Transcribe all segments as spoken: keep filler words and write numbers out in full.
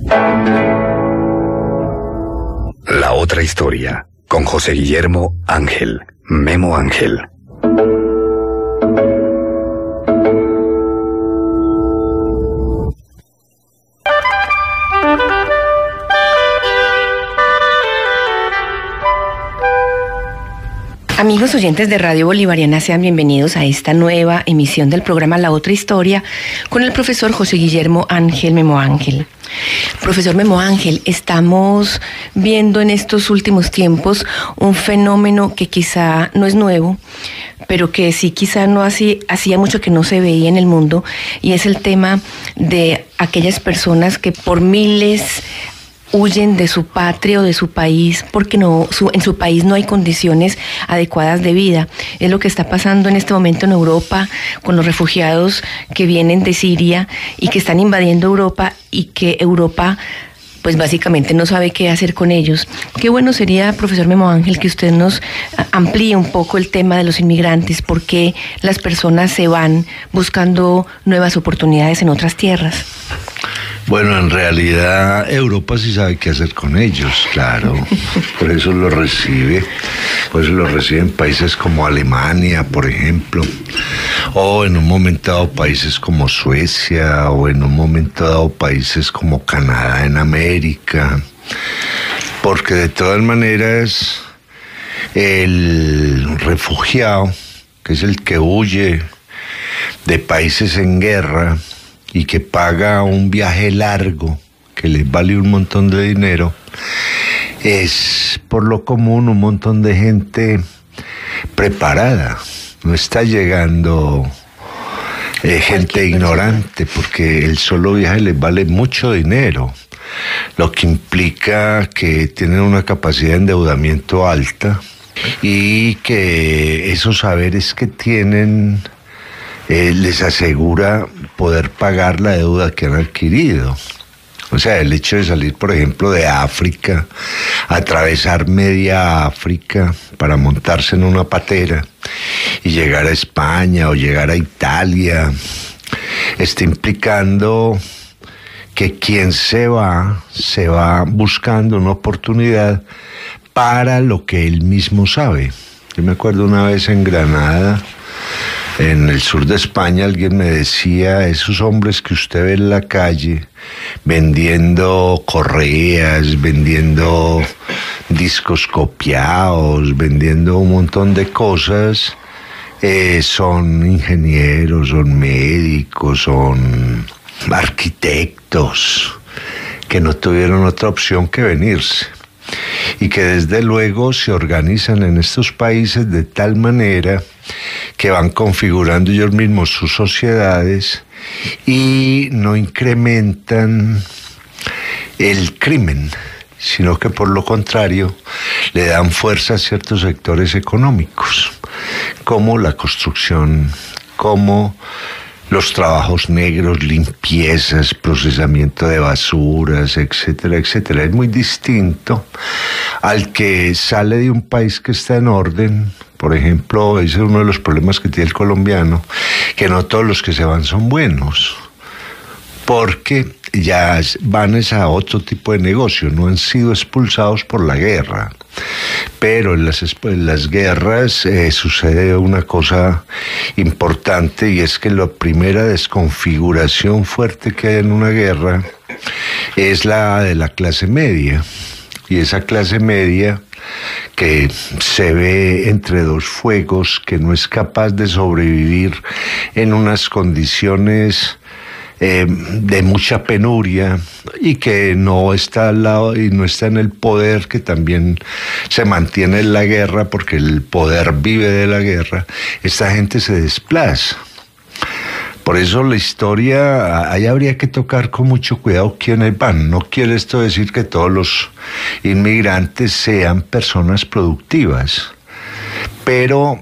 La otra historia, con José Guillermo Ángel, Memo Ángel. Amigos oyentes de Radio Bolivariana, sean bienvenidos a esta nueva emisión del programa La Otra Historia con el profesor José Guillermo Ángel Memo Ángel. Profesor Memo Ángel, estamos viendo en estos últimos tiempos un fenómeno que quizá no es nuevo, pero que sí quizá no hacía, hacía mucho que no se veía en el mundo, y es el tema de aquellas personas que por miles huyen de su patria o de su país porque no su, en su país no hay condiciones adecuadas de vida. Es lo que está pasando en este momento en Europa con los refugiados que vienen de Siria y que están invadiendo Europa, y que Europa pues básicamente no sabe qué hacer con ellos. Qué bueno sería, profesor Memo Ángel, que usted nos amplíe un poco el tema de los inmigrantes, por qué las personas se van buscando nuevas oportunidades en otras tierras. Bueno, en realidad Europa sí sabe qué hacer con ellos, claro. Por eso los recibe. Por eso los reciben países como Alemania, por ejemplo. O en un momento dado países como Suecia. O en un momento dado países como Canadá en América. Porque de todas maneras el refugiado, que es el que huye de países en guerra y que paga un viaje largo que les vale un montón de dinero, es por lo común un montón de gente preparada. No está llegando eh, gente ignorante, porque el solo viaje les vale mucho dinero, lo que implica que tienen una capacidad de endeudamiento alta y que esos saberes que tienen Eh, les asegura poder pagar la deuda que han adquirido. O sea, el hecho de salir, por ejemplo, de África, atravesar media África para montarse en una patera y llegar a España o llegar a Italia, está implicando que quien se va, se va buscando una oportunidad para lo que él mismo sabe. Yo me acuerdo una vez en Granada, en el sur de España, alguien me decía: esos hombres que usted ve en la calle vendiendo correas, vendiendo discos copiados, vendiendo un montón de cosas, eh, son ingenieros, son médicos, son arquitectos, que no tuvieron otra opción que venirse. Y que desde luego se organizan en estos países de tal manera que van configurando ellos mismos sus sociedades y no incrementan el crimen, sino que por lo contrario le dan fuerza a ciertos sectores económicos, como la construcción, como los trabajos negros, limpiezas, procesamiento de basuras, etcétera, etcétera. Es muy distinto al que sale de un país que está en orden. Por ejemplo, ese es uno de los problemas que tiene el colombiano, que no todos los que se van son buenos, porque ya van a otro tipo de negocio, no han sido expulsados por la guerra. Pero en las, en las guerras eh, sucede una cosa importante, y es que la primera desconfiguración fuerte que hay en una guerra es la de la clase media. Y esa clase media que se ve entre dos fuegos, que no es capaz de sobrevivir en unas condiciones Eh, de mucha penuria, y que no está al lado y no está en el poder, que también se mantiene en la guerra porque el poder vive de la guerra. Esta gente se desplaza. Por eso la historia, ahí habría que tocar con mucho cuidado quiénes van. No quiere esto decir que todos los inmigrantes sean personas productivas, pero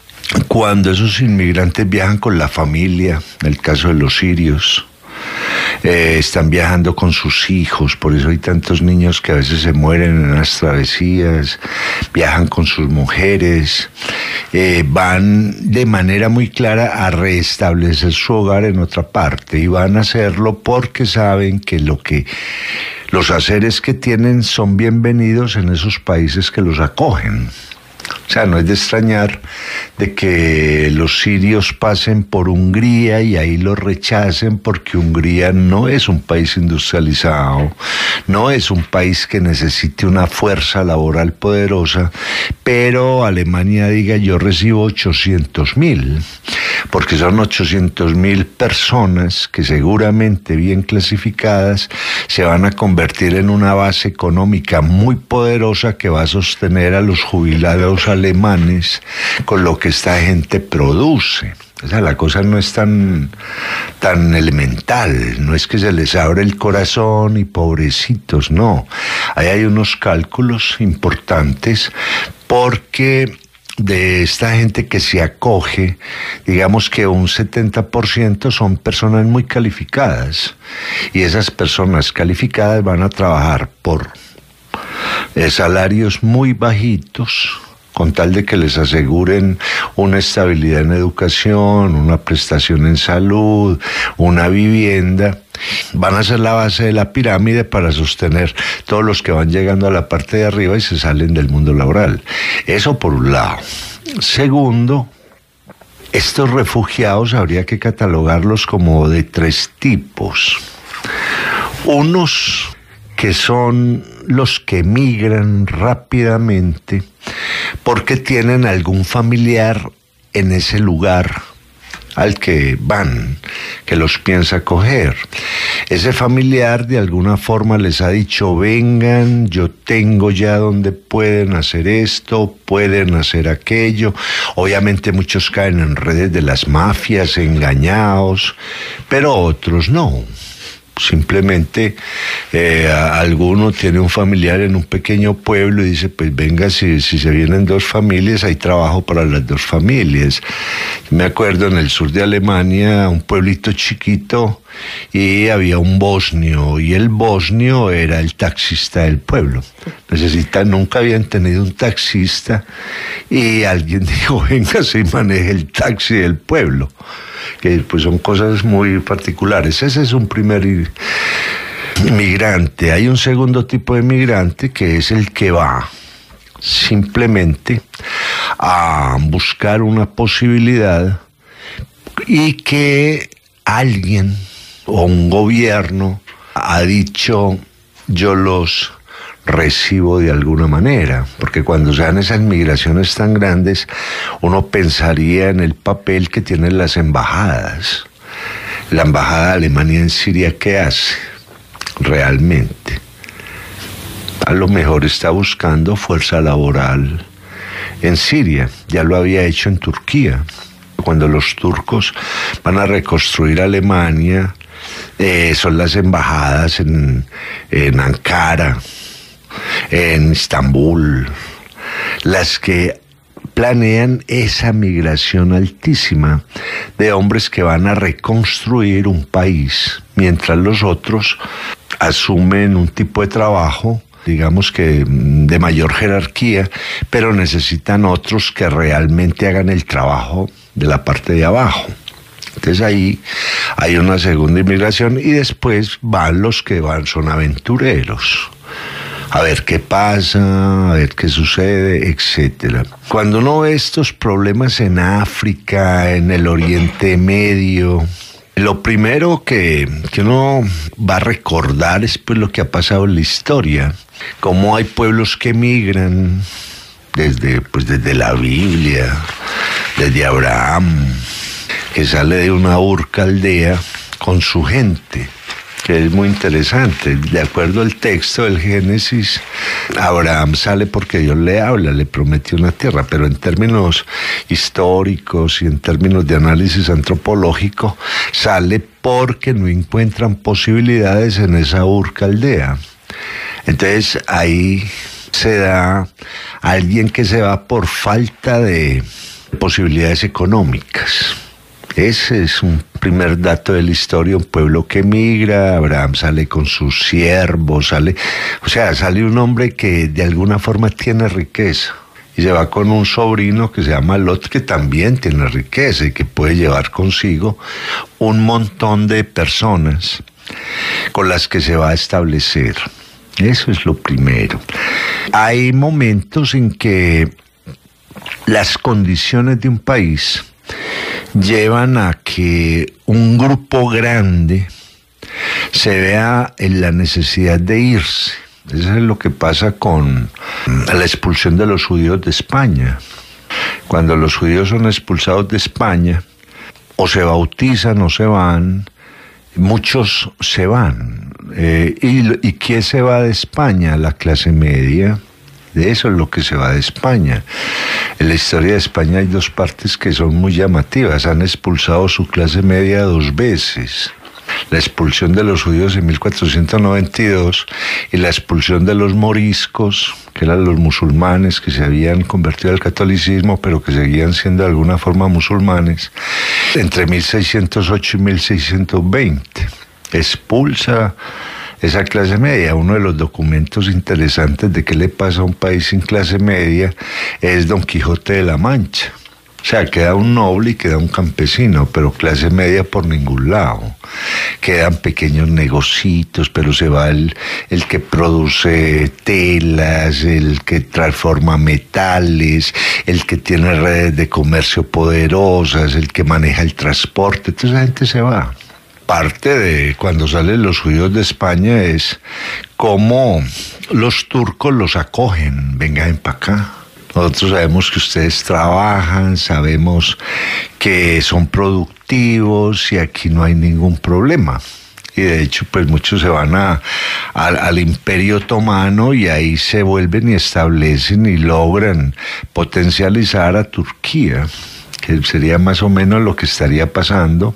cuando esos inmigrantes viajan con la familia, en el caso de los sirios, eh, están viajando con sus hijos, por eso hay tantos niños que a veces se mueren en las travesías, viajan con sus mujeres, eh, van de manera muy clara a restablecer su hogar en otra parte y van a hacerlo porque saben que lo que los haceres que tienen son bienvenidos en esos países que los acogen. O sea, no es de extrañar de que los sirios pasen por Hungría y ahí los rechacen porque Hungría no es un país industrializado, no es un país que necesite una fuerza laboral poderosa, pero Alemania diga yo recibo ochocientos mil, porque son ochocientos mil personas que seguramente bien clasificadas se van a convertir en una base económica muy poderosa que va a sostener a los jubilados alemanes con lo que esta gente produce. O sea, la cosa no es tan, tan elemental, no es que se les abre el corazón y pobrecitos, no. Ahí hay unos cálculos importantes porque de esta gente que se acoge, digamos que un setenta por ciento son personas muy calificadas y esas personas calificadas van a trabajar por eh, salarios muy bajitos, con tal de que les aseguren una estabilidad en educación, una prestación en salud, una vivienda. Van a ser la base de la pirámide para sostener todos los que van llegando a la parte de arriba y se salen del mundo laboral. Eso por un lado. Segundo, estos refugiados habría que catalogarlos como de tres tipos. Unos que son los que migran rápidamente porque tienen algún familiar en ese lugar al que van, que los piensa acoger. Ese familiar de alguna forma les ha dicho, vengan, yo tengo ya donde pueden hacer esto, pueden hacer aquello. Obviamente muchos caen en redes de las mafias, engañados, pero otros no. Simplemente eh, alguno tiene un familiar en un pequeño pueblo y dice, pues venga, si, si se vienen dos familias, hay trabajo para las dos familias. Me acuerdo en el sur de Alemania, un pueblito chiquito, y había un bosnio, y el bosnio era el taxista del pueblo. Necesitan, nunca habían tenido un taxista, y alguien dijo, venga, se maneje el taxi del pueblo, que pues son cosas muy particulares. Ese es un primer inmigrante. Hay un segundo tipo de inmigrante que es el que va simplemente a buscar una posibilidad y que alguien o un gobierno ha dicho, yo los recibo de alguna manera, porque cuando se dan esas migraciones tan grandes, uno pensaría en el papel que tienen las embajadas. La embajada de Alemania en Siria, ¿qué hace realmente? A lo mejor está buscando fuerza laboral en Siria, ya lo había hecho en Turquía. Cuando los turcos van a reconstruir Alemania, eh, son las embajadas en, en Ankara, en Estambul, las que planean esa migración altísima de hombres que van a reconstruir un país, mientras los otros asumen un tipo de trabajo, digamos que de mayor jerarquía, pero necesitan otros que realmente hagan el trabajo de la parte de abajo. Entonces ahí hay una segunda inmigración y después van los que van, son aventureros. A ver qué pasa, a ver qué sucede, etcétera. Cuando uno ve estos problemas en África, en el Oriente Medio, lo primero que, que uno va a recordar es pues lo que ha pasado en la historia, cómo hay pueblos que migran desde, pues, desde la Biblia, desde Abraham, que sale de una Ur Caldea con su gente, que es muy interesante. De acuerdo al texto del Génesis, Abraham sale porque Dios le habla, le prometió una tierra, pero en términos históricos y en términos de análisis antropológico, sale porque no encuentran posibilidades en esa Ur Caldea. Entonces ahí se da alguien que se va por falta de posibilidades económicas. Ese es un primer dato de la historia, un pueblo que migra, Abraham sale con sus siervos, sale, o sea, sale un hombre que de alguna forma tiene riqueza. Y se va con un sobrino que se llama Lot, que también tiene riqueza y que puede llevar consigo un montón de personas con las que se va a establecer. Eso es lo primero. Hay momentos en que las condiciones de un país llevan a que un grupo grande se vea en la necesidad de irse. Eso es lo que pasa con la expulsión de los judíos de España. Cuando los judíos son expulsados de España, o se bautizan o se van, muchos se van. Eh, y, ¿Y quién se va de España? La clase media. De eso es lo que se va de España. En la historia de España hay dos partes que son muy llamativas. Han expulsado su clase media dos veces. La expulsión de los judíos en mil cuatrocientos noventa y dos y la expulsión de los moriscos, que eran los musulmanes que se habían convertido al catolicismo, pero que seguían siendo de alguna forma musulmanes, entre mil seiscientos ocho y mil seiscientos veinte. Expulsa esa clase media. Uno de los documentos interesantes de qué le pasa a un país sin clase media es Don Quijote de la Mancha. O sea, queda un noble y queda un campesino, pero clase media por ningún lado. Quedan pequeños negocios, pero se va el, el que produce telas, el que transforma metales, el que tiene redes de comercio poderosas, el que maneja el transporte. Entonces la gente se va. Parte de cuando salen los judíos de España es cómo los turcos los acogen. Vengan para acá. Nosotros sabemos que ustedes trabajan, sabemos que son productivos y aquí no hay ningún problema. Y de hecho, pues muchos se van a, a, al Imperio Otomano y ahí se vuelven y establecen y logran potencializar a Turquía, que sería más o menos lo que estaría pasando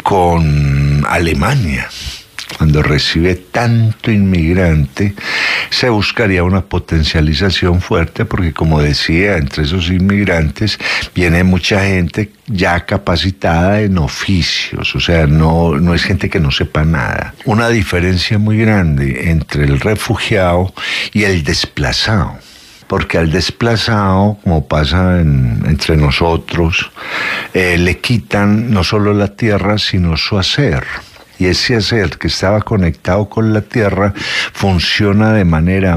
con Alemania. Cuando recibe tanto inmigrante, se buscaría una potencialización fuerte porque, como decía, entre esos inmigrantes viene mucha gente ya capacitada en oficios, o sea, no, no es gente que no sepa nada. Una diferencia muy grande entre el refugiado y el desplazado. Porque al desplazado, como pasa en, entre nosotros, eh, le quitan no solo la tierra, sino su hacer. Y ese hacer que estaba conectado con la tierra funciona de manera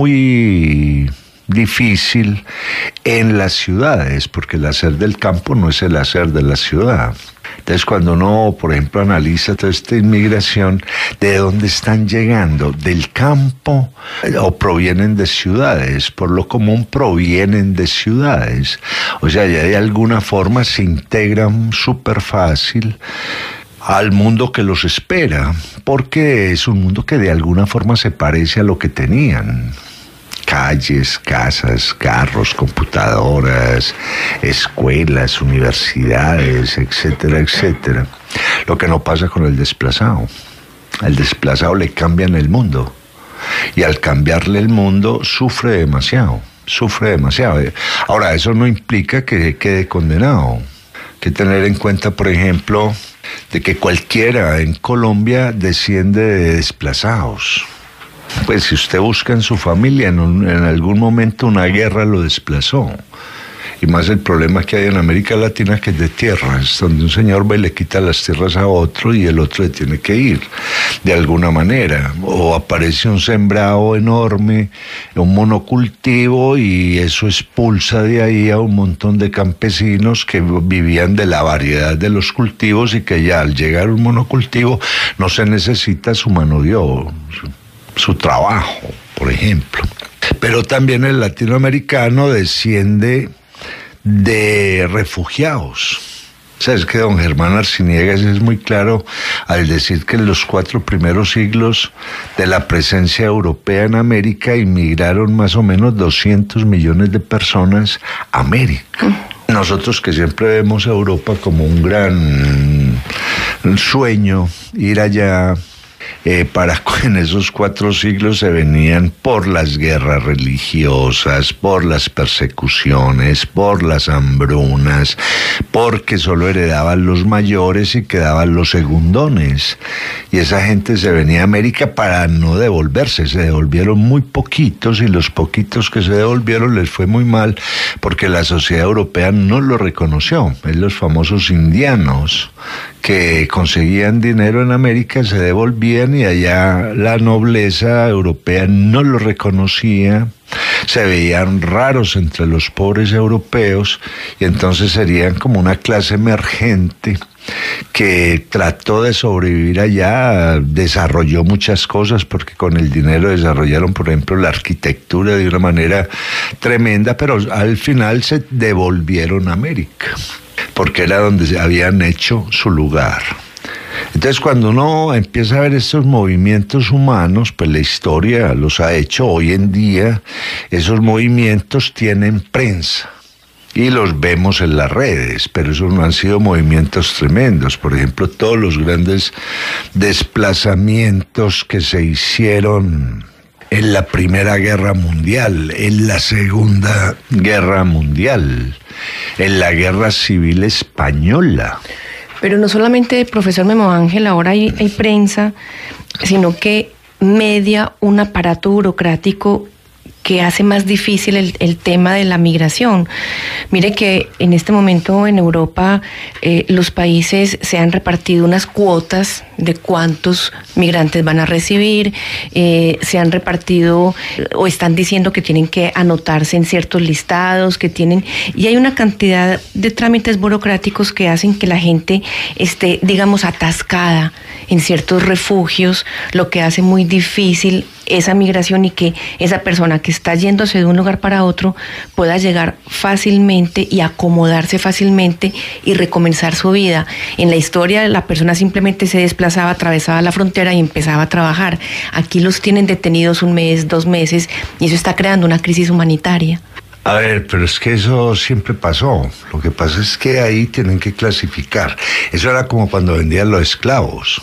muy difícil en las ciudades, porque el hacer del campo no es el hacer de la ciudad. Entonces, cuando uno, por ejemplo, analiza toda esta inmigración, ¿de dónde están llegando? ¿Del campo o provienen de ciudades? Por lo común provienen de ciudades. O sea, ya de alguna forma se integran súper fácil al mundo que los espera, porque es un mundo que de alguna forma se parece a lo que tenían. Calles, casas, carros, computadoras, escuelas, universidades, etcétera, etcétera. Lo que no pasa con el desplazado. Al desplazado le cambian el mundo. Y al cambiarle el mundo, sufre demasiado. Sufre demasiado. Ahora, eso no implica que quede condenado. Hay que tener en cuenta, por ejemplo, de que cualquiera en Colombia desciende de desplazados. Pues si usted busca en su familia, en, un, en algún momento una guerra lo desplazó. Y más el problema que hay en América Latina, que es de tierras, donde un señor va y le quita las tierras a otro y el otro le tiene que ir, de alguna manera. O aparece un sembrado enorme, un monocultivo, y eso expulsa de ahí a un montón de campesinos que vivían de la variedad de los cultivos y que ya al llegar un monocultivo no se necesita su mano de obra, su, su trabajo, por ejemplo. Pero también el latinoamericano desciende de refugiados. O sea, es que don Germán Arciniegas es muy claro al decir que en los cuatro primeros siglos de la presencia europea en América inmigraron más o menos doscientos millones de personas a América. Nosotros que siempre vemos a Europa como un gran sueño, ir allá, Eh, para en esos cuatro siglos se venían por las guerras religiosas, por las persecuciones, por las hambrunas, porque solo heredaban los mayores y quedaban los segundones. Y esa gente se venía a América para no devolverse, se devolvieron muy poquitos y los poquitos que se devolvieron les fue muy mal porque la sociedad europea no lo reconoció. Es los famosos indianos que conseguían dinero en América, se devolvían y allá la nobleza europea no lo reconocía, se veían raros entre los pobres europeos y entonces serían como una clase emergente que trató de sobrevivir allá, desarrolló muchas cosas porque con el dinero desarrollaron, por ejemplo, la arquitectura de una manera tremenda, pero al final se devolvieron a América porque era donde habían hecho su lugar. Entonces, cuando uno empieza a ver estos movimientos humanos, pues la historia los ha hecho. Hoy en día esos movimientos tienen prensa y los vemos en las redes, pero esos no han sido movimientos tremendos. Por ejemplo, todos los grandes desplazamientos que se hicieron en la Primera Guerra Mundial, en la Segunda Guerra Mundial, en la Guerra Civil Española. Pero no solamente, profesor Memo Ángel, ahora hay, hay prensa, sino que media un aparato burocrático que hace más difícil el, el tema de la migración. Mire que en este momento en Europa eh, los países se han repartido unas cuotas de cuántos migrantes van a recibir, eh, se han repartido o están diciendo que tienen que anotarse en ciertos listados, que tienen, y hay una cantidad de trámites burocráticos que hacen que la gente esté, digamos, atascada en ciertos refugios, lo que hace muy difícil esa migración y que esa persona que está yéndose de un lugar para otro pueda llegar fácilmente y acomodarse fácilmente y recomenzar su vida. En la historia la persona simplemente se desplazaba, atravesaba la frontera y empezaba a trabajar. Aquí los tienen detenidos un mes, dos meses y eso está creando una crisis humanitaria. A ver, pero es que eso siempre pasó. Lo que pasa es que ahí tienen que clasificar. Eso era como cuando vendían los esclavos.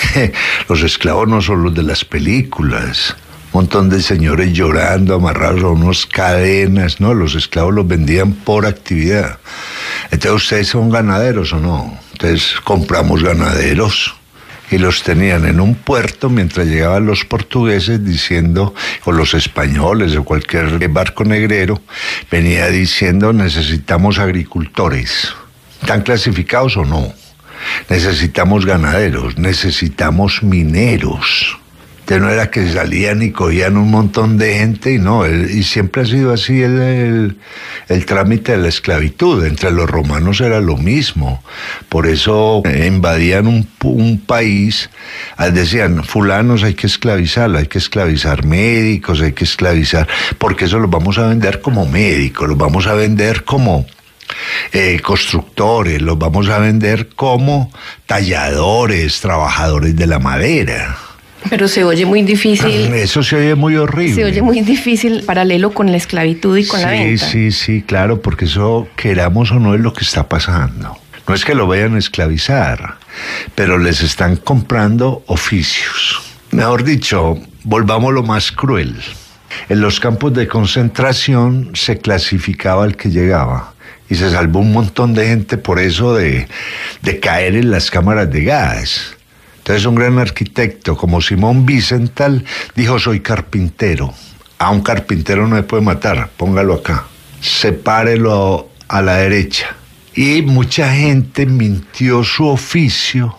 Los esclavos no son los de las películas, un montón de señores llorando, amarrados a unas cadenas, no, los esclavos los vendían por actividad. Entonces, ¿ustedes son ganaderos o no? Entonces compramos ganaderos y los tenían en un puerto mientras llegaban los portugueses diciendo, o los españoles o cualquier barco negrero, venía diciendo necesitamos agricultores. ¿Están clasificados o no? Necesitamos ganaderos, necesitamos mineros. Entonces no era que salían y cogían un montón de gente y no, el, y siempre ha sido así el, el, el trámite de la esclavitud. Entre los romanos era lo mismo. Por eso invadían un, un país, decían, fulanos hay que esclavizar, hay que esclavizar médicos, hay que esclavizar, porque eso los vamos a vender como médicos, los vamos a vender como Eh, constructores, los vamos a vender como talladores, trabajadores de la madera. Pero se oye muy difícil. Eso se oye muy horrible. Se oye muy difícil paralelo con la esclavitud y con sí, la venta. Sí, sí, sí, claro, porque eso, queramos o no, es lo que está pasando. No es que lo vayan a esclavizar, pero les están comprando oficios. Mejor dicho, volvamos lo más cruel. En los campos de concentración se clasificaba al que llegaba. Y se salvó un montón de gente por eso de, de caer en las cámaras de gas. Entonces un gran arquitecto como Simón Wiesenthal dijo, soy carpintero. A un carpintero no se puede matar, póngalo acá. Sepárelo a la derecha. Y mucha gente mintió su oficio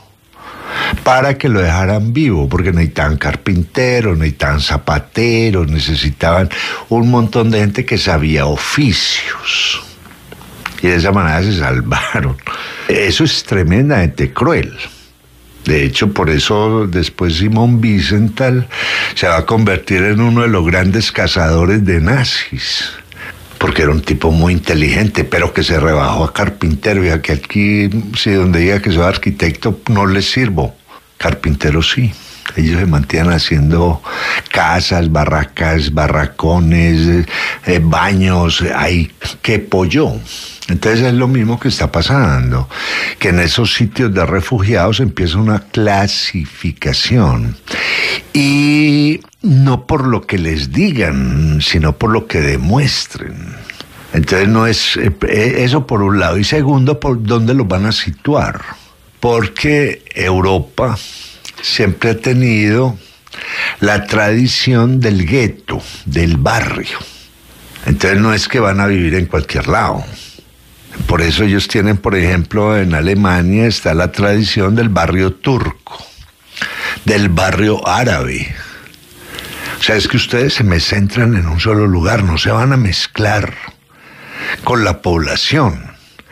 para que lo dejaran vivo, porque necesitaban carpinteros, necesitaban zapateros, necesitaban un montón de gente que sabía oficios. Y de esa manera se salvaron. Eso es tremendamente cruel. De hecho, por eso después Simón Wiesenthal se va a convertir en uno de los grandes cazadores de nazis, porque era un tipo muy inteligente, pero que se rebajó a carpintero, y a que aquí, si donde diga que soy arquitecto, no les sirvo. Carpintero sí. Ellos se mantienen haciendo casas, barracas, barracones, eh, baños, hay que pollo. Entonces es lo mismo que está pasando, que en esos sitios de refugiados empieza una clasificación. Y no por lo que les digan, sino por lo que demuestren. Entonces no es eh, eso por un lado. Y segundo, por dónde los van a situar. Porque Europa siempre ha tenido la tradición del gueto, del barrio. Entonces no es que van a vivir en cualquier lado. Por eso ellos tienen, por ejemplo, en Alemania está la tradición del barrio turco, del barrio árabe. O sea, es que ustedes se me centran en un solo lugar, no se van a mezclar con la población.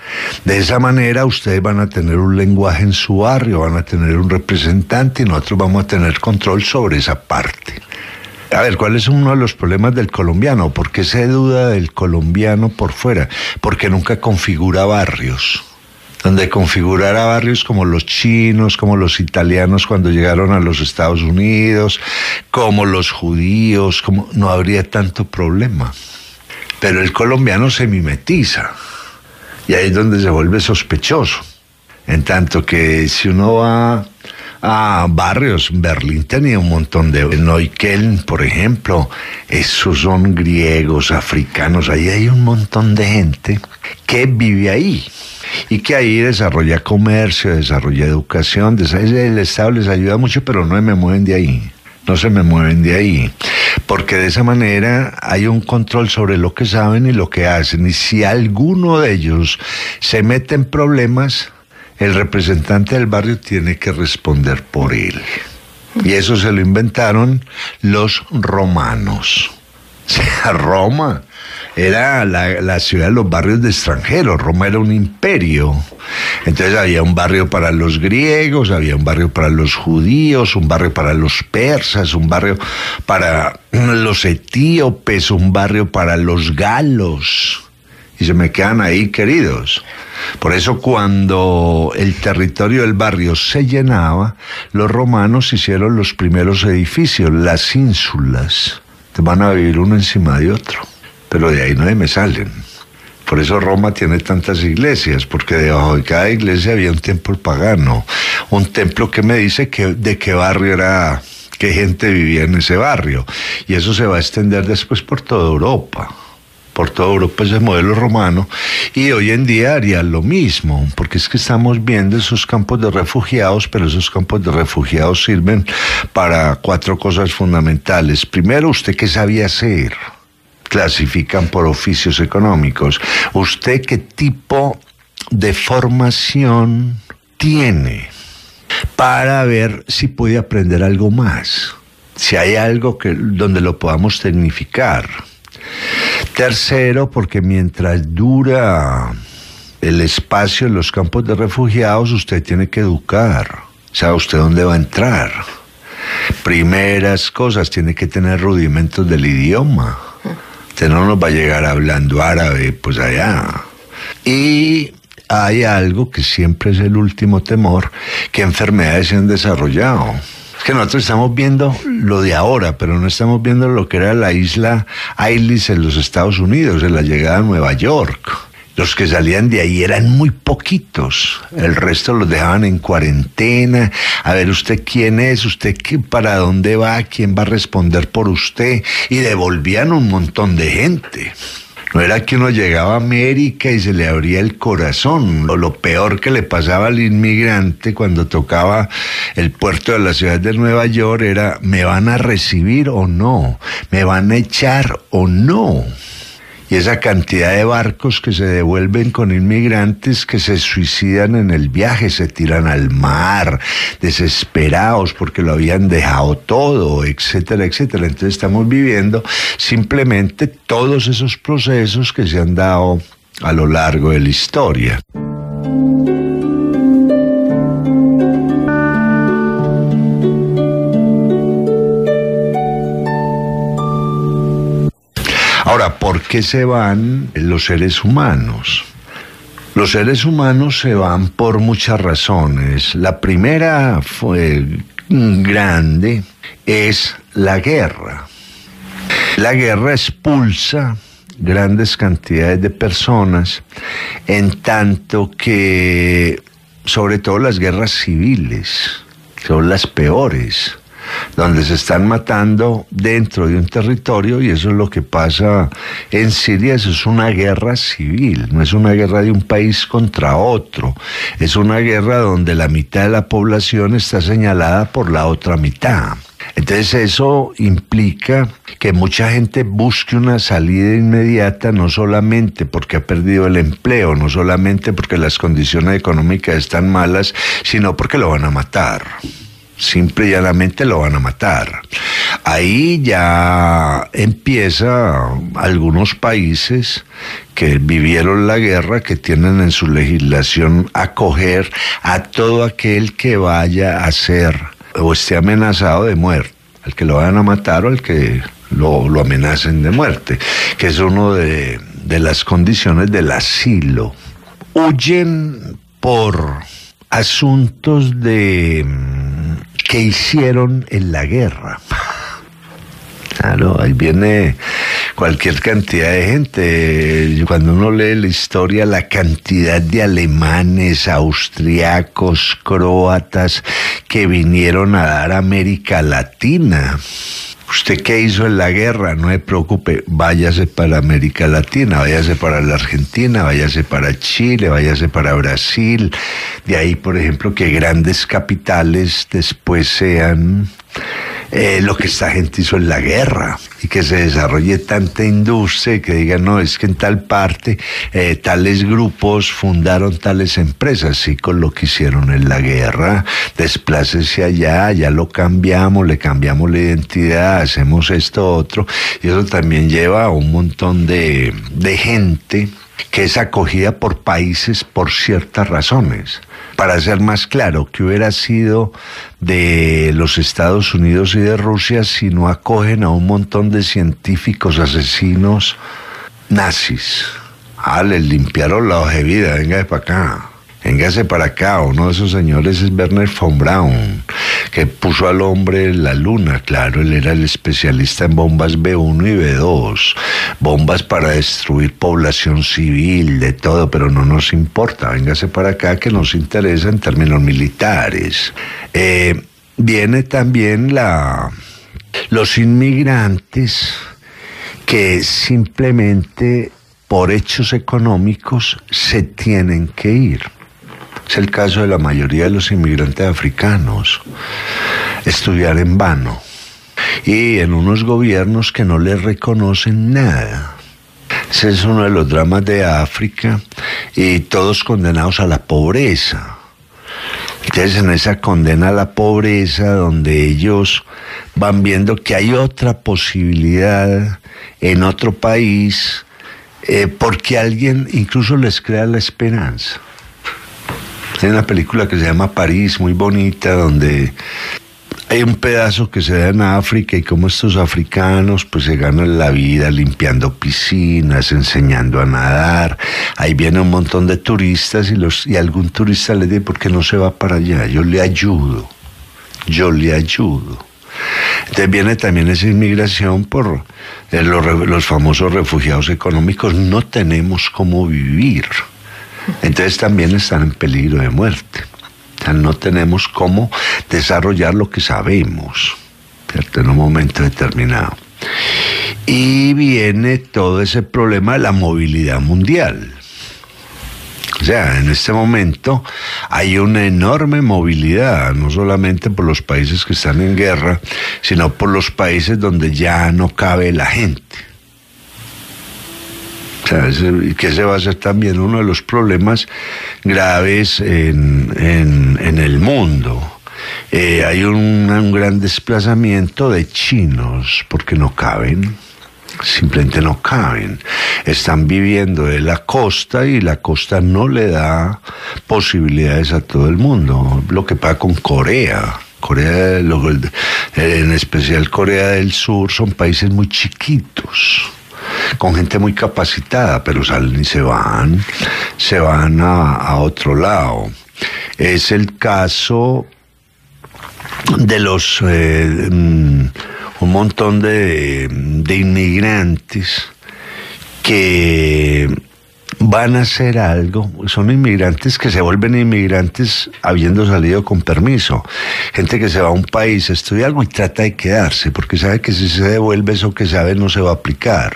De esa manera ustedes van a tener un lenguaje en su barrio, van a tener un representante y nosotros vamos a tener control sobre esa parte. A ver, ¿cuál es uno de los problemas del colombiano? ¿Por qué se duda del colombiano por fuera? Porque nunca configura barrios. Donde configurara barrios como los chinos, como los italianos cuando llegaron a los Estados Unidos, como los judíos, como no habría tanto problema. Pero el colombiano se mimetiza y ahí es donde se vuelve sospechoso. En tanto que si uno va a barrios, Berlín tenía un montón de Neukölln, por ejemplo, esos son griegos, africanos, ahí hay un montón de gente que vive ahí y que ahí desarrolla comercio, desarrolla educación, el Estado les ayuda mucho, pero no me mueven de ahí, no se me mueven de ahí, porque de esa manera hay un control sobre lo que saben y lo que hacen, y si alguno de ellos se mete en problemas, el representante del barrio tiene que responder por él. Y eso se lo inventaron los romanos. O sea, Roma era la, la ciudad de los barrios de extranjeros. Roma era un imperio. Entonces había un barrio para los griegos, había un barrio para los judíos, un barrio para los persas, un barrio para los etíopes, un barrio para los galos. Y se me quedan ahí queridos. Por eso cuando el territorio del barrio se llenaba, los romanos hicieron los primeros edificios, las ínsulas. Te van a vivir uno encima de otro, pero de ahí no me salen. Por eso Roma tiene tantas iglesias, porque debajo de cada iglesia había un templo pagano, un templo que me dice que, de qué barrio era, qué gente vivía en ese barrio. Y eso se va a extender después por toda Europa. Por toda Europa ese modelo romano, y hoy en día haría lo mismo, porque es que estamos viendo esos campos de refugiados, pero esos campos de refugiados sirven para cuatro cosas fundamentales. Primero, ¿usted qué sabía hacer? Clasifican por oficios económicos. ¿Usted qué tipo de formación tiene? Para ver si puede aprender algo más, si hay algo que, donde lo podamos tecnificar. Tercero, porque mientras dura el espacio en los campos de refugiados, usted tiene que educar. ¿Sabe usted dónde va a entrar? Primeras cosas, tiene que tener rudimentos del idioma. Usted no nos va a llegar hablando árabe, pues allá. Y hay algo que siempre es el último temor, que enfermedades se han desarrollado. Es que nosotros estamos viendo lo de ahora, pero no estamos viendo lo que era la isla Ellis en los Estados Unidos, en la llegada a Nueva York. Los que salían de ahí eran muy poquitos, el resto los dejaban en cuarentena. A ver usted quién es, usted qué, para dónde va, quién va a responder por usted, y devolvían un montón de gente. No era que uno llegaba a América y se le abría el corazón. O lo peor que le pasaba al inmigrante cuando tocaba el puerto de la ciudad de Nueva York era: ¿me van a recibir o no? ¿Me van a echar o no? Y esa cantidad de barcos que se devuelven con inmigrantes que se suicidan en el viaje, se tiran al mar, desesperados porque lo habían dejado todo, etcétera, etcétera. Entonces estamos viviendo simplemente todos esos procesos que se han dado a lo largo de la historia. Ahora, ¿por qué se van los seres humanos? Los seres humanos se van por muchas razones. La primera fue grande es la guerra. La guerra expulsa grandes cantidades de personas, en tanto que, sobre todo las guerras civiles, son las peores, donde se están matando dentro de un territorio, y eso es lo que pasa en Siria. Eso es una guerra civil, no es una guerra de un país contra otro, es una guerra donde la mitad de la población está señalada por la otra mitad. Entonces eso implica que mucha gente busque una salida inmediata, no solamente porque ha perdido el empleo, no solamente porque las condiciones económicas están malas, sino porque lo van a matar. Simple y llanamente lo van a matar. Ahí ya empieza algunos países que vivieron la guerra, que tienen en su legislación acoger a todo aquel que vaya a ser o esté amenazado de muerte, al que lo vayan a matar o al que lo, lo amenacen de muerte, que es una de, de las condiciones del asilo. Huyen por asuntos de que hicieron en la guerra. Claro, ahí viene cualquier cantidad de gente. Cuando uno lee la historia, la cantidad de alemanes, austriacos, croatas que vinieron a dar a América Latina. ¿Usted qué hizo en la guerra? No se preocupe, váyase para América Latina, váyase para la Argentina, váyase para Chile, váyase para Brasil. De ahí, por ejemplo, que grandes capitales después sean eh, lo que esta gente hizo en la guerra, y que se desarrolle tanta industria y que digan, no, es que en tal parte eh, tales grupos fundaron tales empresas. Sí, con lo que hicieron en la guerra, desplácese allá, ya lo cambiamos, le cambiamos la identidad, hacemos esto, otro, y eso también lleva a un montón de, de gente que es acogida por países por ciertas razones. Para ser más claro, ¿qué hubiera sido de los Estados Unidos y de Rusia si no acogen a un montón de científicos asesinos nazis? Ah, les limpiaron la hoja de vida, venga para acá. Véngase para acá. Uno de esos señores es Werner von Braun, que puso al hombre en la luna. Claro, él era el especialista en bombas B uno y B dos, bombas para destruir población civil, de todo, pero no nos importa. Véngase para acá, que nos interesa en términos militares. Eh, viene también la, los inmigrantes que simplemente por hechos económicos se tienen que ir. Es el caso de la mayoría de los inmigrantes africanos. Estudiar en vano. Y en unos gobiernos que no les reconocen nada. Ese es uno de los dramas de África, y todos condenados a la pobreza. Entonces, en esa condena a la pobreza, donde ellos van viendo que hay otra posibilidad en otro país, eh, porque alguien incluso les crea la esperanza. Hay una película que se llama París, muy bonita, donde hay un pedazo que se da en África, y como estos africanos pues se ganan la vida limpiando piscinas, enseñando a nadar. Ahí viene un montón de turistas, y, los, y algún turista le dice, ¿por qué no se va para allá? Yo le ayudo, yo le ayudo. Entonces viene también esa inmigración por eh, los, los famosos refugiados económicos. No tenemos cómo vivir. Entonces también están en peligro de muerte. O sea, no tenemos cómo desarrollar lo que sabemos, ¿cierto? En un momento determinado. Y viene todo ese problema de la movilidad mundial. O sea, en este momento hay una enorme movilidad, no solamente por los países que están en guerra, sino por los países donde ya no cabe la gente. O sea, ese, que ese va a ser también uno de los problemas graves en, en, en el mundo. Eh, hay un, un gran desplazamiento de chinos porque no caben. Simplemente no caben. Están viviendo de la costa, y la costa no le da posibilidades a todo el mundo. Lo que pasa con Corea. Corea, en especial Corea del Sur, son países muy chiquitos, con gente muy capacitada, pero salen y se van, se van a, a otro lado. Es el caso de los eh, un montón de, de inmigrantes que van a hacer algo. Son inmigrantes que se vuelven inmigrantes habiendo salido con permiso. Gente que se va a un país, estudia algo y trata de quedarse, porque sabe que si se devuelve eso que sabe no se va a aplicar.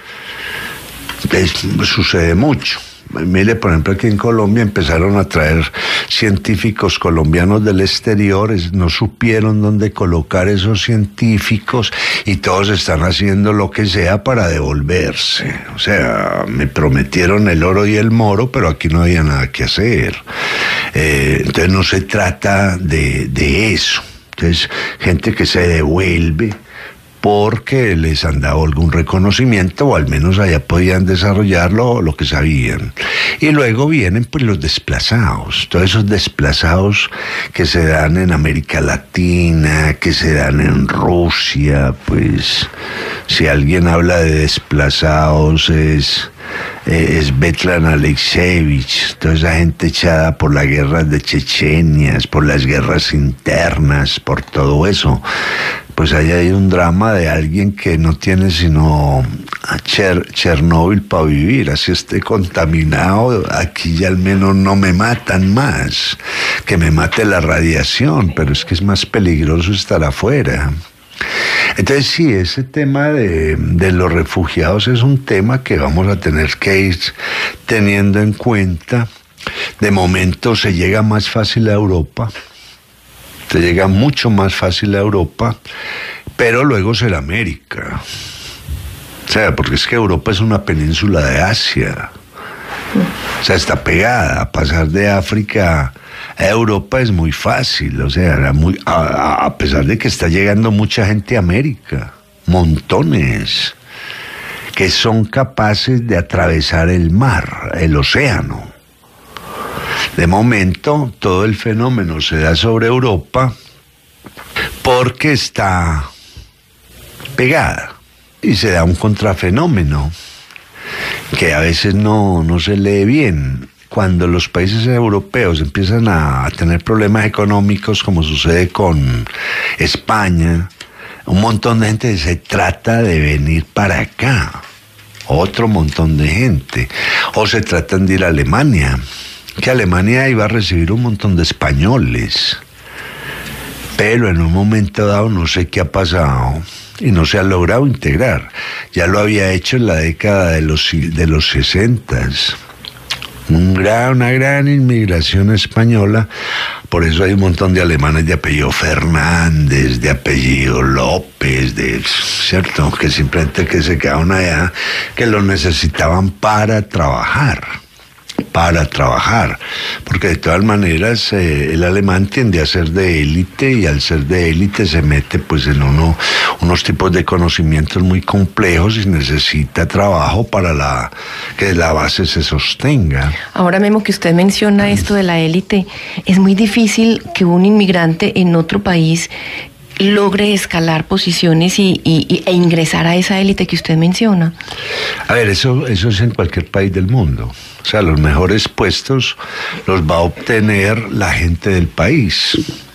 Es, sucede mucho. Mire, por ejemplo, aquí en Colombia empezaron a traer científicos colombianos del exterior, no supieron dónde colocar esos científicos y todos están haciendo lo que sea para devolverse. O sea, me prometieron el oro y el moro, pero aquí no había nada que hacer. Eh, entonces no se trata de, de eso. Entonces, gente que se devuelve porque les han dado algún reconocimiento o al menos allá podían desarrollarlo lo que sabían. Y luego vienen pues los desplazados, todos esos desplazados que se dan en América Latina, que se dan en Rusia. Pues si alguien habla de desplazados es... es Svetlán Alexievich, toda esa gente echada por las guerras de Chechenia, por las guerras internas, por todo eso. Pues ahí hay un drama de alguien que no tiene sino a Cher- Chernóbil para vivir. Así esté contaminado, aquí ya al menos no me matan más, que me mate la radiación, pero es que es más peligroso estar afuera. Entonces sí, ese tema de, de los refugiados es un tema que vamos a tener que ir teniendo en cuenta. De momento se llega más fácil a Europa, se llega mucho más fácil a Europa, pero luego será América. O sea, porque es que Europa es una península de Asia. O sea, está pegada. A pasar de África a Europa es muy fácil. O sea, era muy, a, a pesar de que está llegando mucha gente a América, montones, que son capaces de atravesar el mar, el océano. De momento, todo el fenómeno se da sobre Europa porque está pegada. Y se da un contrafenómeno que a veces no, no se lee bien. Cuando los países europeos empiezan a tener problemas económicos, como sucede con España, un montón de gente se trata de venir para acá. Otro montón de gente. O se tratan de ir a Alemania, que Alemania iba a recibir un montón de españoles. Pero en un momento dado no sé qué ha pasado y no se ha logrado integrar. Ya lo había hecho en la década de los, de los sesentas. Un gran, una gran inmigración española, por eso hay un montón de alemanes de apellido Fernández, de apellido López, de, ¿cierto? Que simplemente que se quedaron allá, que los necesitaban para trabajar. para trabajar, porque de todas maneras eh, el alemán tiende a ser de élite y al ser de élite se mete pues en uno, unos tipos de conocimientos muy complejos y necesita trabajo para la, que la base se sostenga. Ahora mismo que usted menciona esto de la élite, es muy difícil que un inmigrante en otro país logre escalar posiciones y, y, e ingresar a esa élite que usted menciona. A ver, eso, eso es en cualquier país del mundo. O sea, los mejores puestos los va a obtener la gente del país,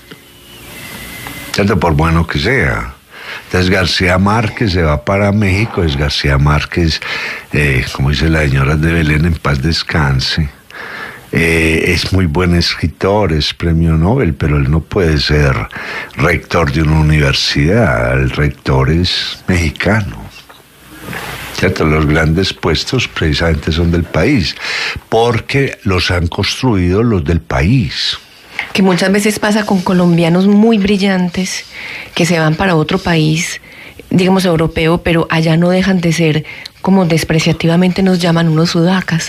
¿cierto? Por bueno que sea. Entonces García Márquez se va para México, es García Márquez, eh, como dice la señora de Belén, en paz descanse. Eh, es muy buen escritor, es premio Nobel, pero él no puede ser rector de una universidad. El rector es mexicano. ¿Cierto? Los grandes puestos precisamente son del país, porque los han construido los del país. Que muchas veces pasa con colombianos muy brillantes que se van para otro país, digamos europeo, pero allá no dejan de ser, como despreciativamente nos llaman, unos sudacas.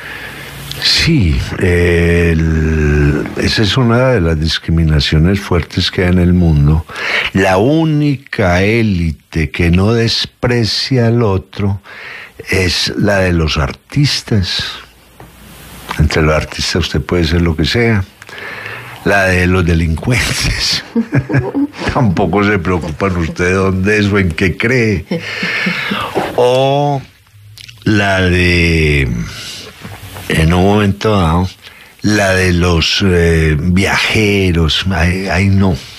Sí, eh, el, esa es una de las discriminaciones fuertes que hay en el mundo. La única élite que no desprecia al otro es la de los artistas. Entre los artistas usted puede ser lo que sea. La de los delincuentes. Tampoco se preocupan ustedes dónde es o en qué cree. O la de... en un momento dado, la de los eh, viajeros, ahí, ahí no,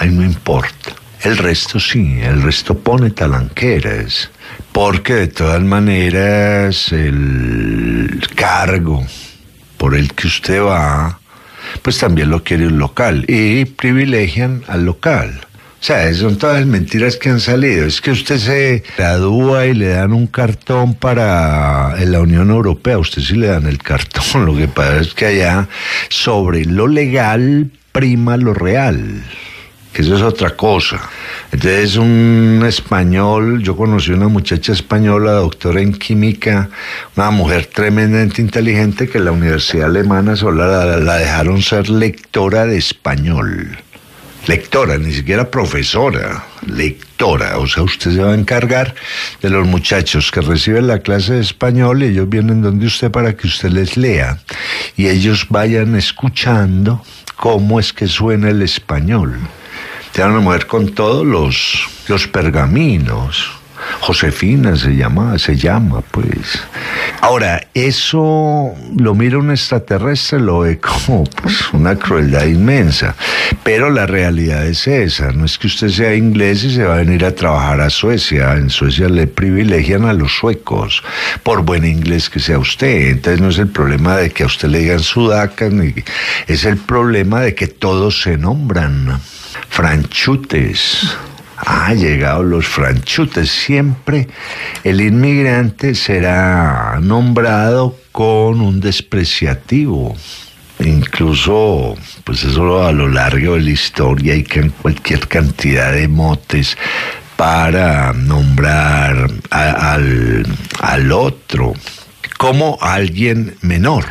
ahí no importa. El resto sí, el resto pone talanqueras, porque de todas maneras el cargo por el que usted va, pues también lo quiere un local, y privilegian al local. O sea, son todas mentiras que han salido. Es que usted se gradúa y le dan un cartón para en la Unión Europea, a usted sí le dan el cartón. Lo que pasa es que allá sobre lo legal prima lo real, que eso es otra cosa. Entonces un español, yo conocí una muchacha española, doctora en química, una mujer tremendamente inteligente, que en la Universidad Alemana solo la, la dejaron ser lectora de español. Lectora, ni siquiera profesora, lectora. O sea, usted se va a encargar de los muchachos que reciben la clase de español y ellos vienen donde usted para que usted les lea y ellos vayan escuchando cómo es que suena el español. Tiene una mujer con todos los, los pergaminos. Josefina se llama, se llama, pues. Ahora, eso lo mira un extraterrestre, lo ve como pues, una crueldad inmensa. Pero la realidad es esa, no es que usted sea inglés y se va a venir a trabajar a Suecia. En Suecia le privilegian a los suecos, por buen inglés que sea usted. Entonces no es el problema de que a usted le digan sudaca, ni, es el problema de que todos se nombran franchutes. Ha llegado los franchutes. Siempre el inmigrante será nombrado con un despreciativo. Incluso, pues eso a lo largo de la historia hay cualquier cantidad de motes para nombrar a, al, al otro como alguien menor.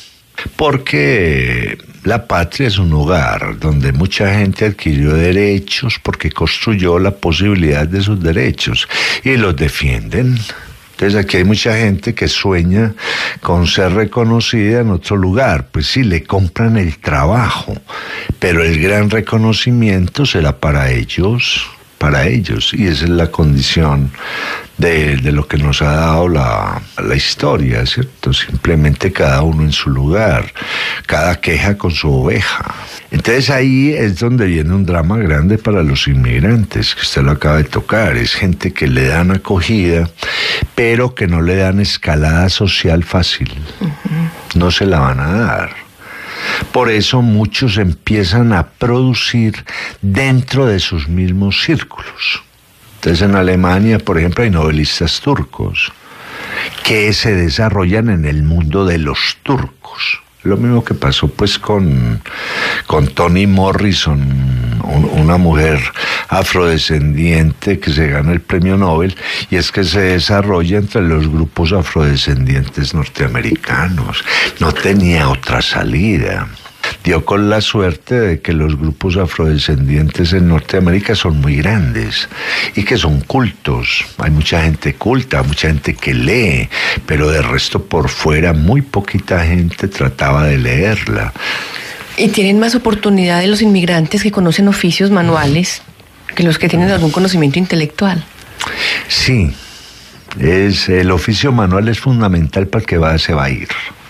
Porque la patria es un hogar donde mucha gente adquirió derechos porque construyó la posibilidad de sus derechos y los defienden. Entonces aquí hay mucha gente que sueña con ser reconocida en otro lugar. Pues sí, le compran el trabajo, pero el gran reconocimiento será para ellos, para ellos. Y esa es la condición de, de lo que nos ha dado la, la historia, ¿cierto? Simplemente cada uno en su lugar, cada queja con su oveja. Entonces ahí es donde viene un drama grande para los inmigrantes, que usted lo acaba de tocar. Es gente que le dan acogida, pero que no le dan escalada social fácil. Uh-huh. No se la van a dar. Por eso muchos empiezan a producir dentro de sus mismos círculos. Entonces en Alemania, por ejemplo, hay novelistas turcos que se desarrollan en el mundo de los turcos. Lo mismo que pasó pues con, con Toni Morrison, un, una mujer afrodescendiente que se gana el premio Nobel, y es que se desarrolla entre los grupos afrodescendientes norteamericanos. No tenía otra salida. Dio con la suerte de que los grupos afrodescendientes en Norteamérica son muy grandes y que son cultos. Hay mucha gente culta, mucha gente que lee, pero de resto por fuera muy poquita gente trataba de leerla. ¿Y tienen más oportunidades los inmigrantes que conocen oficios manuales que los que tienen algún conocimiento intelectual? Sí, es, el oficio manual es fundamental para el que va, se va a ir.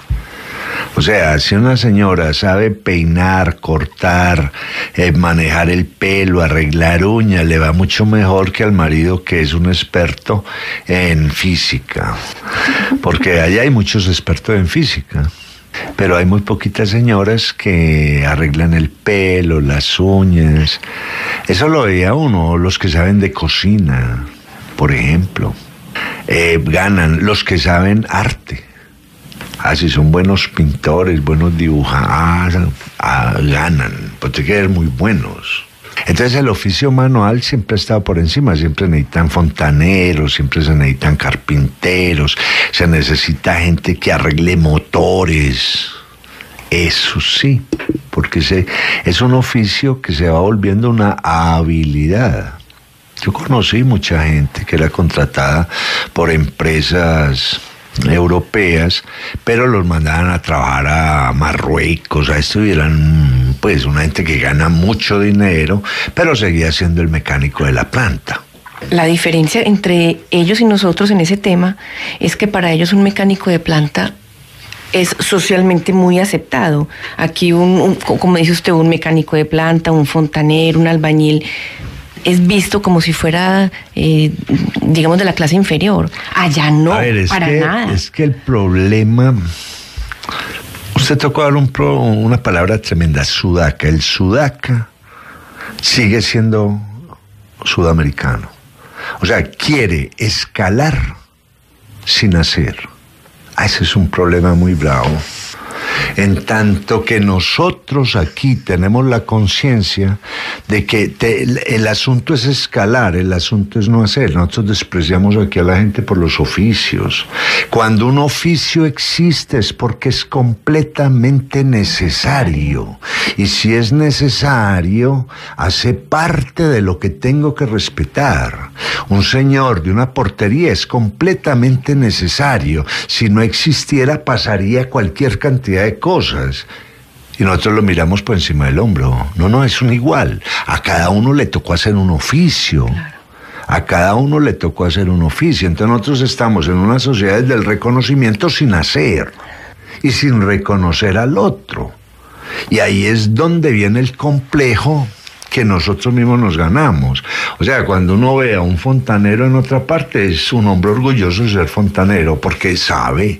O sea, si una señora sabe peinar, cortar, eh, manejar el pelo, arreglar uñas, le va mucho mejor que al marido que es un experto en física. Porque allá hay muchos expertos en física, pero hay muy poquitas señoras que arreglan el pelo, las uñas. Eso lo veía uno, los que saben de cocina, por ejemplo. Eh, ganan los que saben arte. Ah, si son buenos pintores, buenos dibujantes, ah, ganan, porque hay que ser muy buenos. Entonces el oficio manual siempre ha estado por encima, siempre necesitan fontaneros, siempre se necesitan carpinteros, se necesita gente que arregle motores. Eso sí, porque se, es un oficio que se va volviendo una habilidad. Yo conocí mucha gente que era contratada por empresas europeas, pero los mandaban a trabajar a Marruecos, a esto, y eran pues una gente que gana mucho dinero, pero seguía siendo el mecánico de la planta. La diferencia entre ellos y nosotros en ese tema es que para ellos un mecánico de planta es socialmente muy aceptado. Aquí, un, un, como dice usted, un mecánico de planta, un fontanero, un albañil, es visto como si fuera, eh, digamos, de la clase inferior. Allá no, A ver, es para que, nada. Es que el problema... Usted tocó dar un pro, una palabra tremenda, sudaca. El sudaca sigue siendo sudamericano. O sea, quiere escalar sin hacer. Ah, ese es un problema muy bravo. En tanto que nosotros aquí tenemos la conciencia de que te, el, el asunto es escalar, el asunto es no hacer. Nosotros despreciamos aquí a la gente por los oficios. Cuando un oficio existe es porque es completamente necesario. Y si es necesario, hace parte de lo que tengo que respetar. Un señor de una portería es completamente necesario. Si no existiera, pasaría cualquier cantidad de cosas y nosotros lo miramos por encima del hombro. No, no, es un igual. A cada uno le tocó hacer un oficio. Claro. A cada uno le tocó hacer un oficio. Entonces nosotros estamos en una sociedad del reconocimiento sin hacer y sin reconocer al otro. Y ahí es donde viene el complejo que nosotros mismos nos ganamos. O sea, cuando uno ve a un fontanero en otra parte, es un hombre orgulloso de ser fontanero porque sabe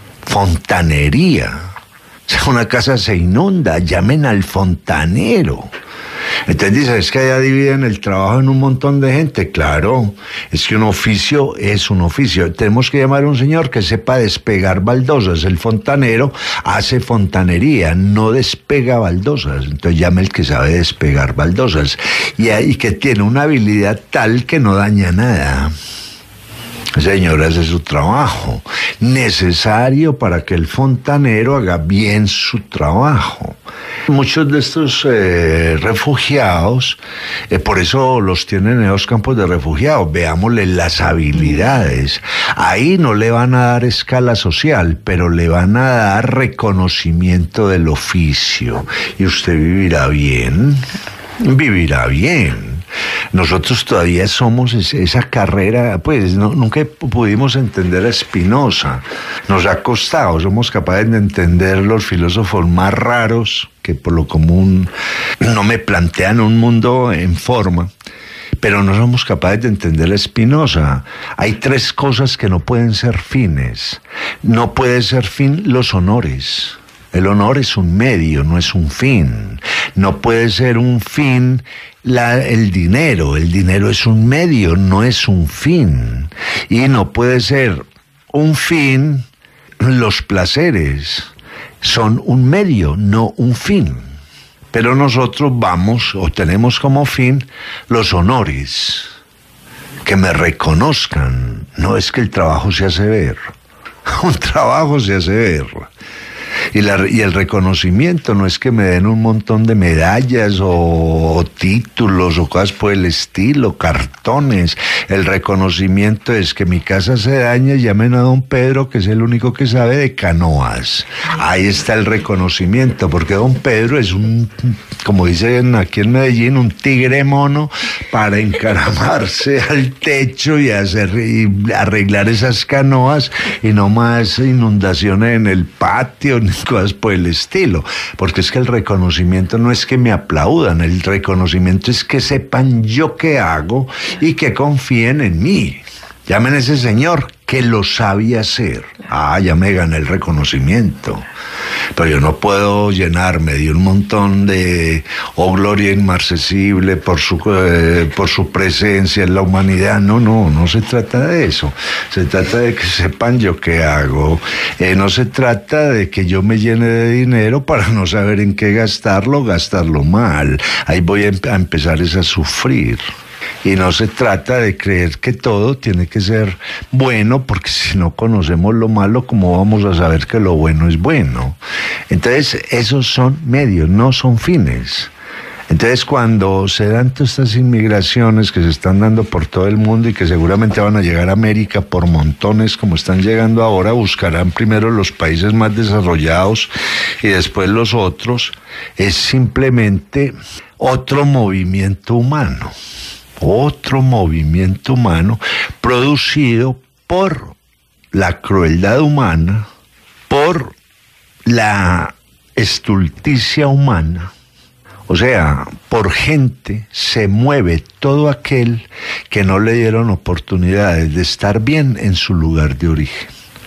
fontanería. O sea, una casa se inunda, llamen al fontanero. Entonces dice, es que allá dividen el trabajo en un montón de gente. Claro, es que un oficio es un oficio. Tenemos que llamar a un señor que sepa despegar baldosas. El fontanero hace fontanería, no despega baldosas. Entonces llame el que sabe despegar baldosas. Y, y que tiene una habilidad tal que no daña nada. Señor, ese es su trabajo, necesario para que el fontanero haga bien su trabajo. Muchos de estos eh, refugiados, eh, por eso los tienen en los campos de refugiados, veámosle las habilidades. Ahí no le van a dar escala social, pero le van a dar reconocimiento del oficio. Y usted vivirá bien, vivirá bien. Nosotros todavía somos esa carrera, pues no, nunca pudimos entender a Spinoza, nos ha costado, somos capaces de entender los filósofos más raros que por lo común no me plantean un mundo en forma, pero no somos capaces de entender a Spinoza. Hay tres cosas que no pueden ser fines. No puede ser fin los honores. El honor es un medio, no es un fin. No puede ser un fin la, el dinero. El dinero es un medio, no es un fin. Y no puede ser un fin los placeres. Son un medio, no un fin. Pero nosotros vamos o tenemos como fin los honores. Que me reconozcan. No es que el trabajo se hace ver. Un trabajo se hace ver. Y, la, y el reconocimiento no es que me den un montón de medallas o, o títulos o cosas por el estilo, cartones. El reconocimiento es que mi casa se daña y llamen a don Pedro, que es el único que sabe de canoas. Ahí está el reconocimiento, porque don Pedro es un, como dicen aquí en Medellín, un tigre mono para encaramarse al techo y hacer y arreglar esas canoas y no más inundaciones en el patio ni cosas por el estilo, porque es que el reconocimiento no es que me aplaudan, el reconocimiento es que sepan yo qué hago y que confíen en mí. Llamen a ese señor que lo sabía hacer. Ah, ya me gané el reconocimiento. Pero yo no puedo llenarme de un montón de oh gloria inmarcesible por su, eh, por su presencia en la humanidad. No, no, no se trata de eso. Se trata de que sepan yo qué hago. Eh, no se trata de que yo me llene de dinero para no saber en qué gastarlo, gastarlo mal. Ahí voy a, a empezar es a sufrir. Y no se trata de creer que todo tiene que ser bueno, porque si no conocemos lo malo, ¿cómo vamos a saber que lo bueno es bueno? Entonces, esos son medios, no son fines. Entonces, cuando se dan todas estas inmigraciones que se están dando por todo el mundo y que seguramente van a llegar a América por montones como están llegando ahora, buscarán primero los países más desarrollados y después los otros, es simplemente otro movimiento humano. Otro movimiento humano producido por la crueldad humana, por la estulticia humana. O sea, por gente se mueve todo aquel que no le dieron oportunidades de estar bien en su lugar de origen.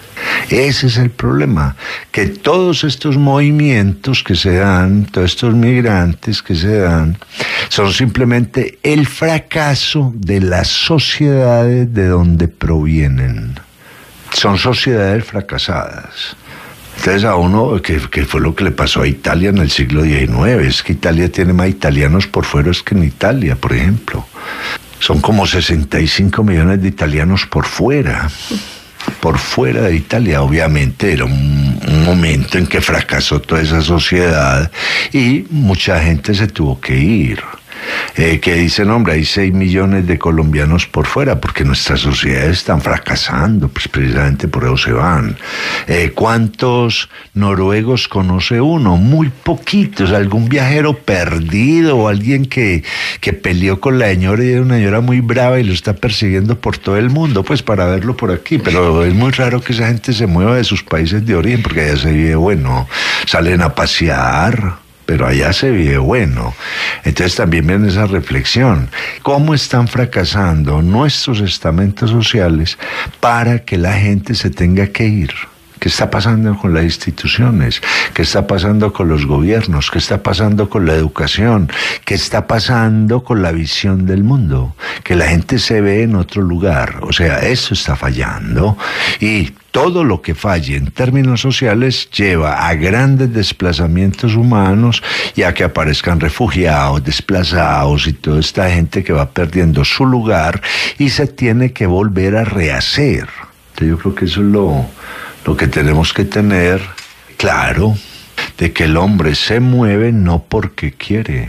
Ese es el problema, que todos estos movimientos que se dan, todos estos migrantes que se dan, son simplemente el fracaso de las sociedades de donde provienen. Son sociedades fracasadas. Entonces a uno, que, que fue lo que le pasó a Italia en el siglo diecinueve, es que Italia tiene más italianos por fuera que en Italia, por ejemplo. Son como sesenta y cinco millones de italianos por fuera. Por fuera de Italia, obviamente era un, un momento en que fracasó toda esa sociedad y mucha gente se tuvo que ir. Eh, que dicen, hombre, hay seis millones de colombianos por fuera, porque nuestras sociedades están fracasando, pues precisamente por eso se van. Eh, ¿Cuántos noruegos conoce uno? Muy poquitos, algún viajero perdido o alguien que, que peleó con la señora y era una señora muy brava y lo está persiguiendo por todo el mundo, pues para verlo por aquí, pero es muy raro que esa gente se mueva de sus países de origen, porque allá se vive bueno, salen a pasear, pero allá se vive bueno. Entonces también viene esa reflexión. ¿Cómo están fracasando nuestros estamentos sociales para que la gente se tenga que ir? ¿Qué está pasando con las instituciones? ¿Qué está pasando con los gobiernos? ¿Qué está pasando con la educación? ¿Qué está pasando con la visión del mundo? Que la gente se ve en otro lugar. O sea, eso está fallando. Y todo lo que falle en términos sociales lleva a grandes desplazamientos humanos y a que aparezcan refugiados, desplazados y toda esta gente que va perdiendo su lugar y se tiene que volver a rehacer. Entonces yo creo que eso es lo... Lo que tenemos que tener claro, de que el hombre se mueve no porque quiere,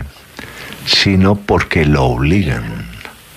sino porque lo obligan.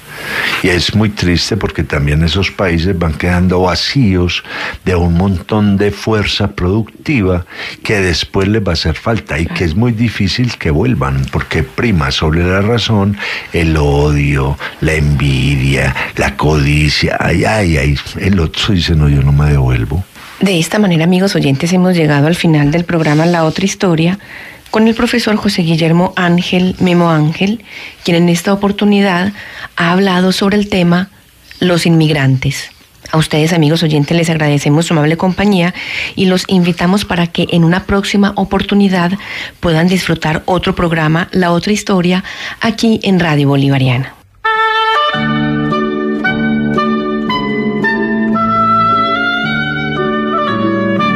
Y es muy triste porque también esos países van quedando vacíos de un montón de fuerza productiva que después les va a hacer falta y que es muy difícil que vuelvan porque prima sobre la razón el odio, la envidia, la codicia. Ay, ay, ay, el otro dice, no, yo no me devuelvo. De esta manera, amigos oyentes, hemos llegado al final del programa La Otra Historia con el profesor José Guillermo Ángel Memo Ángel, quien en esta oportunidad ha hablado sobre el tema los inmigrantes. A ustedes, amigos oyentes, les agradecemos su amable compañía y los invitamos para que en una próxima oportunidad puedan disfrutar otro programa, La Otra Historia, aquí en Radio Bolivariana.